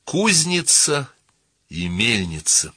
Кузница и мельница.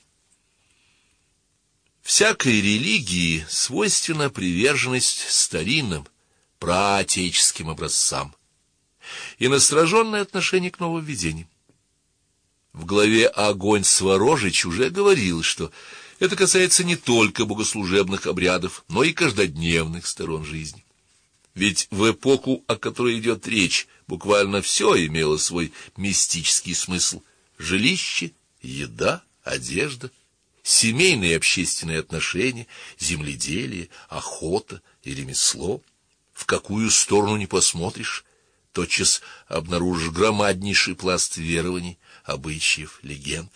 Всякой религии свойственна приверженность старинным, праотеческим образцам и настороженное отношение к нововведениям. В главе «Огонь Сворожич» уже говорил, что это касается не только богослужебных обрядов, но и каждодневных сторон жизни. Ведь в эпоху, о которой идет речь, буквально все имело свой мистический смысл: жилище, еда, одежда, семейные и общественные отношения, земледелие, охота и ремесло. В какую сторону ни посмотришь, тотчас обнаружишь громаднейший пласт верований, обычаев, легенд.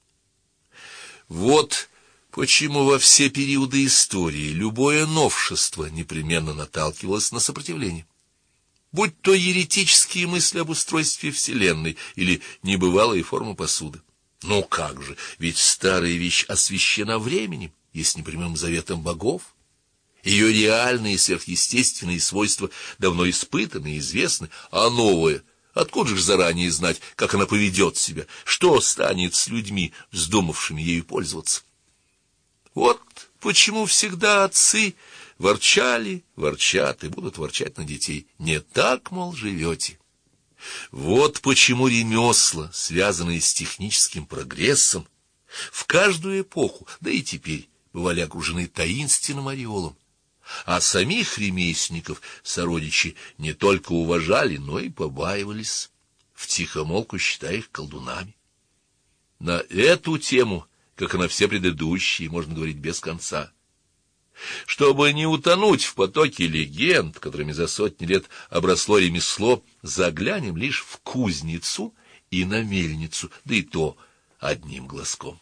Вот почему во все периоды истории любое новшество непременно наталкивалось на сопротивление. Будь то еретические мысли об устройстве Вселенной или небывалые формы посуды. Ну как же, ведь старая вещь освящена временем, есть непрямым заветом богов. Ее реальные и сверхъестественные свойства давно испытаны и известны, а новое, откуда же заранее знать, как она поведет себя, что станет с людьми, вздумавшими ею пользоваться? Вот почему всегда отцы ворчали, ворчат и будут ворчать на детей: не так, мол, живете. Вот почему ремесла, связанные с техническим прогрессом, в каждую эпоху, да и теперь, бывали окружены таинственным ореолом, а самих ремесленников сородичи не только уважали, но и побаивались, втихомолку считая их колдунами. На эту тему, как и на все предыдущие, можно говорить без конца. Чтобы не утонуть в потоке легенд, которыми за сотни лет обросло ремесло, заглянем лишь в кузницу и на мельницу, да и то одним глазком.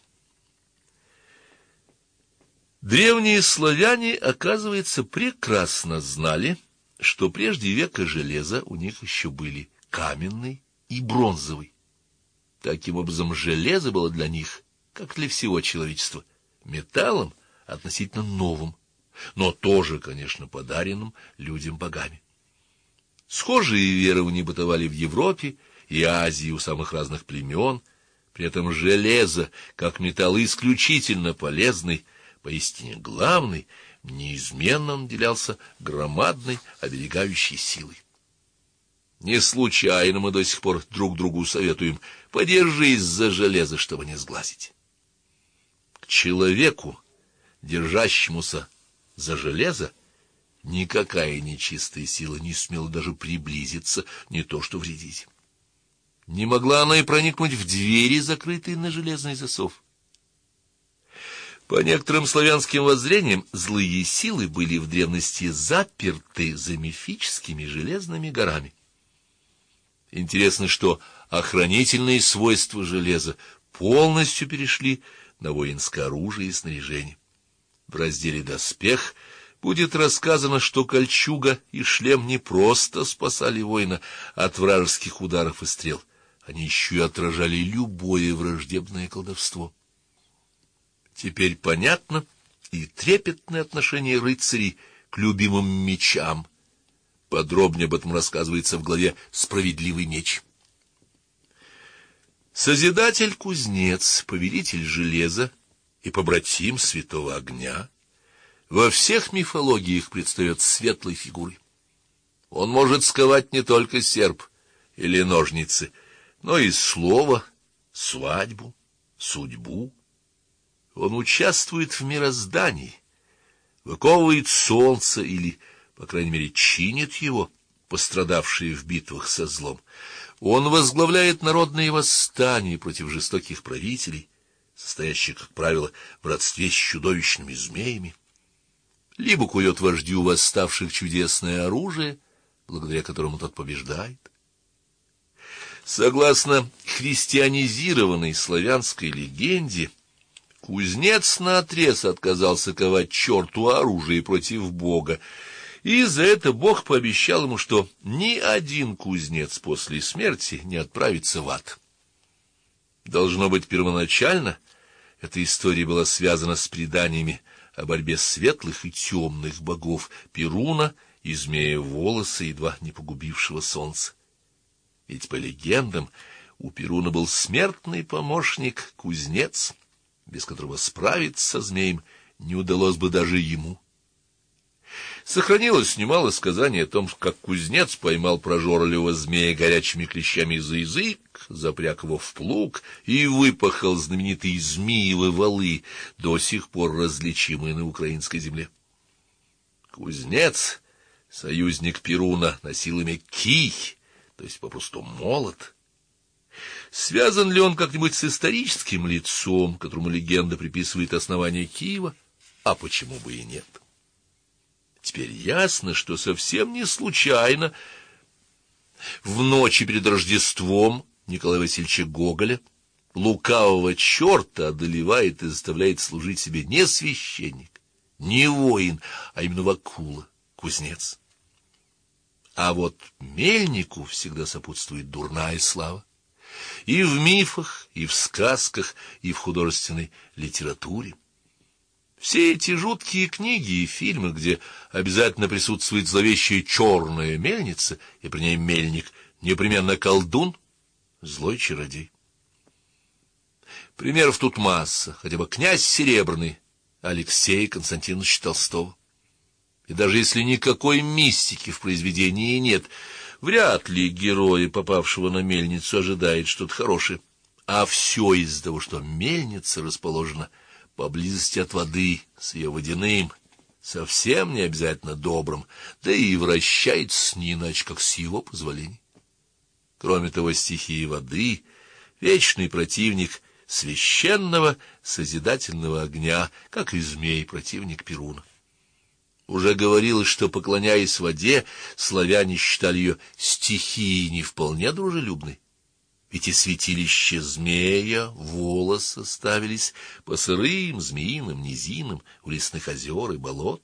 Древние славяне, оказывается, прекрасно знали, что прежде века железа у них еще были каменный и бронзовый. Таким образом, железо было для них, как для всего человечества, металлом относительно новым, но тоже, конечно, подаренным людям богами. Схожие верования бытовали в Европе и Азии у самых разных племен. При этом железо, как металл исключительно полезный, поистине главный, неизменно наделялся громадной оберегающей силой. Не случайно мы до сих пор друг другу советуем: подержись за железо, чтобы не сглазить. К человеку, держащемуся за железо, никакая нечистая сила не смела даже приблизиться, не то что вредить. Не могла она и проникнуть в двери, закрытые на железный засов. По некоторым славянским воззрениям, злые силы были в древности заперты за мифическими железными горами. Интересно, что охранительные свойства железа полностью перешли на воинское оружие и снаряжение. В разделе «Доспех» будет рассказано, что кольчуга и шлем не просто спасали воина от вражеских ударов и стрел, они еще и отражали любое враждебное колдовство. Теперь понятно и трепетное отношение рыцарей к любимым мечам. Подробнее об этом рассказывается в главе «Справедливый меч». Созидатель-кузнец, повелитель железа и побратим святого огня во всех мифологиях предстает светлой фигурой. Он может сковать не только серп или ножницы, но и слово, свадьбу, судьбу. Он участвует в мироздании, выковывает солнце или, по крайней мере, чинит его, пострадавшие в битвах со злом. Он возглавляет народные восстания против жестоких правителей, состоящих, как правило, в родстве с чудовищными змеями, либо кует вождю восставших чудесное оружие, благодаря которому тот побеждает. Согласно христианизированной славянской легенде, кузнец наотрез отказался ковать черту оружие против Бога, и за это Бог пообещал ему, что ни один кузнец после смерти не отправится в ад. Должно быть, первоначально эта история была связана с преданиями о борьбе светлых и темных богов Перуна и змея Волоса, едва не погубившего солнце. Ведь по легендам у Перуна был смертный помощник, кузнец, без которого справиться со змеем не удалось бы даже ему. Сохранилось немало сказаний о том, как кузнец поймал прожорливого змея горячими клещами за язык, запряг его в плуг и выпахал знаменитые змеевы валы, до сих пор различимые на украинской земле. Кузнец, союзник Перуна, носил имя Кий, то есть попросту молот. Связан ли он как-нибудь с историческим лицом, которому легенда приписывает основание Киева? А почему бы и нет? Теперь ясно, что совсем не случайно в ночи перед Рождеством Николая Васильевича Гоголя лукавого черта одолевает и заставляет служить себе не священник, не воин, а именно Вакула, кузнец. А вот мельнику всегда сопутствует дурная слава. И в мифах, и в сказках, и в художественной литературе. Все эти жуткие книги и фильмы, где обязательно присутствует зловещая черная мельница, и при ней мельник, непременно колдун, злой чародей. Примеров тут масса, хотя бы князь Серебряный Алексей Константинович Толстого. И даже если никакой мистики в произведении нет, вряд ли герой, попавшего на мельницу, ожидает что-то хорошее. А все из-за того, что мельница расположена поблизости от воды, с ее водяным, совсем не обязательно добрым, да и вращается не иначе, как с его позволения. Кроме того, стихии воды — вечный противник священного созидательного огня, как и змей противник Перуна. Уже говорилось, что, поклоняясь воде, славяне считали ее стихией не вполне дружелюбной. Ведь и святилища змея, волоса ставились по сырым змеиным низинам у лесных озер и болот.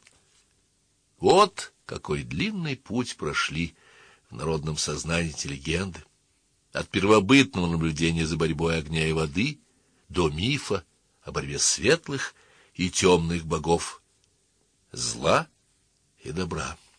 Вот какой длинный путь прошли в народном сознании эти легенды. От первобытного наблюдения за борьбой огня и воды до мифа о борьбе светлых и темных богов, зла и добра.